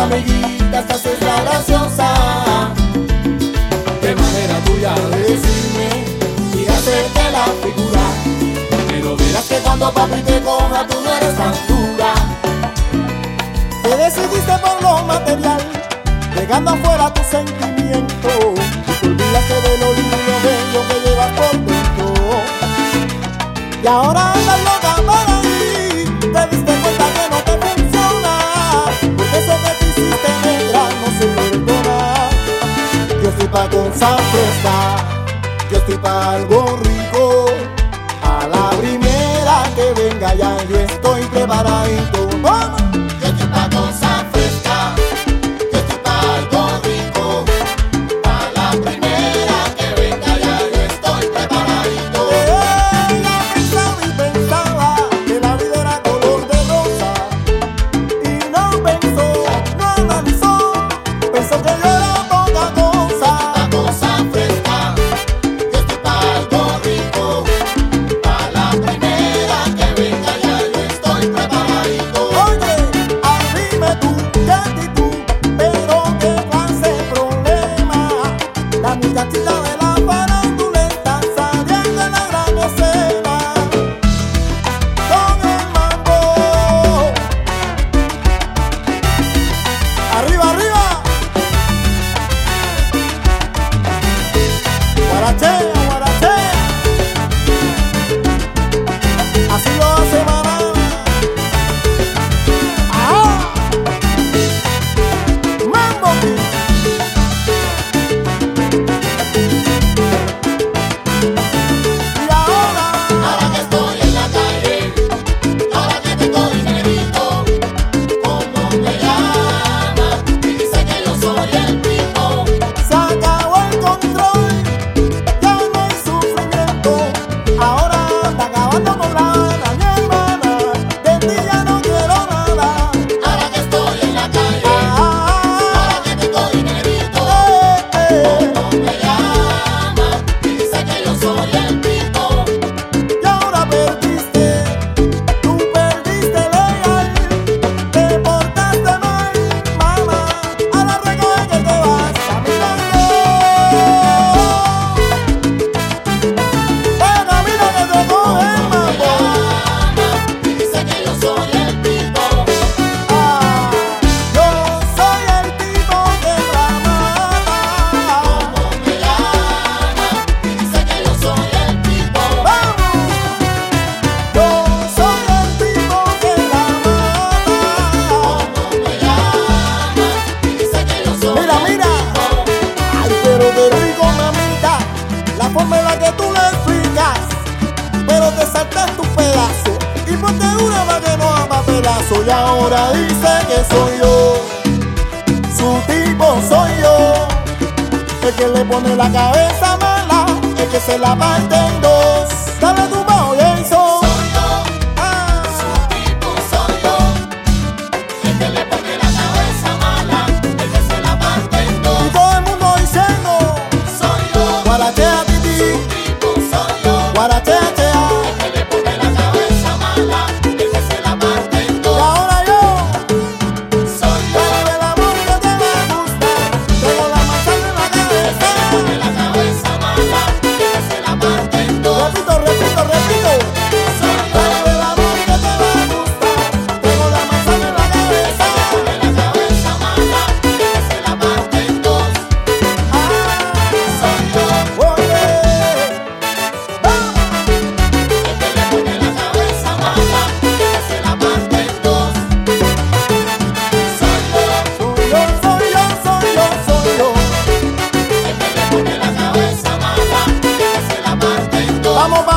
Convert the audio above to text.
amiguita, te haces la graciosa. De manera tuya de decirme y hacerte la figura, pero verás que cuando papi te coja tú no eres tan dura. Te decidiste por lo material, dejando afuera tus sentimientos. Te olvidaste de lo lindo y lo bello que llevas por dentro. Y ahora andas loca para ahí, te diste cuenta que no te funciona, porque eso que te hiciste negra no se perdona. Yo estoy pa' cosas frescas, yo estoy pa' algo rico. A la primera que venga ya yo estoy preparadito. ¡Vamos! Yo estoy pa' cosas frescas, yo estoy pa' algo rico. A la primera que venga ya yo estoy preparadito. Ella pensaba y pensaba que la vida era color de rosa, y no pensó, no analizó, pensó que yo era poca cosa. Pa' cosas frescas, yo estoy pa' algo rico. A la primera que venga ya yo estoy preparadito. Oye, dime tú, qué actitud, pero qué clase de problema. La muchachita de la farándula está saliendo en la gran escena con el mambo. Arriba, arriba. Guarachea, guarachea. Así lo hace Manana. ¡Ah! ¡Mambo! Y ahora que estoy en la calle, ahora que tengo dinerito, ¿cómo me llama? Y dice que yo soy el tipo. Se acabó el control, ya no hay sufrimiento. Ahora anda acabando con la Ana, mi hermana. De ti ya no quiero nada. Ahora que estoy en la calle, ahora que tengo dinerito, ¿cómo me llama? Y dice que yo soy el tipo. Y ahora perdiste, tú perdiste legal, te portaste mal, mamá. Ahora recoge que te vas caminando. Vaya camino que te coge el mambo. Y dice que yo soy el tipo. Yo soy el tipo que la mata. ¿Cómo me llama? Y dice que yo soy el tipo. ¡Vamos! Yo soy el tipo que la mata. ¿Cómo me llama? Y dice que yo soy el tipo. Ay, pero qué rico, mamita, la forma en la que tú le explicas. Pero te saltas tu pedazo y ponte dura para que no haga pedazo. Y ahora dice que soy yo, su tipo soy yo, el que le pone la cabeza mala, el que se la parte en dos. Dale tu bajo, Jason. Soy yo, su tipo soy yo, el que le pone la cabeza mala, el que se la parte en dos. Y todo el mundo diciendo, soy yo, guarachea titi, su tipo soy yo, guarachea chea, el que le pone la cabeza mala, el que se la parte en dos. Y ahora yo soy yo, el amor que te va a gustar, tengo la manzana en la cabeza, el que le pone la cabeza mala, el que se la parte en dos. Repito, repito, repito. Soy yo, el amor que te va a gustar, tengo la manzana en la cabeza, el que le pone la cabeza mala, el que se la parte en dos. Soy yo, oye, vamos. El que le pone la cabeza mala, el que se la parte en dos. Soy yo, soy yo, soy yo, soy yo, soy yo. El que le pone la cabeza mala, el que se la parte en dos. Vamos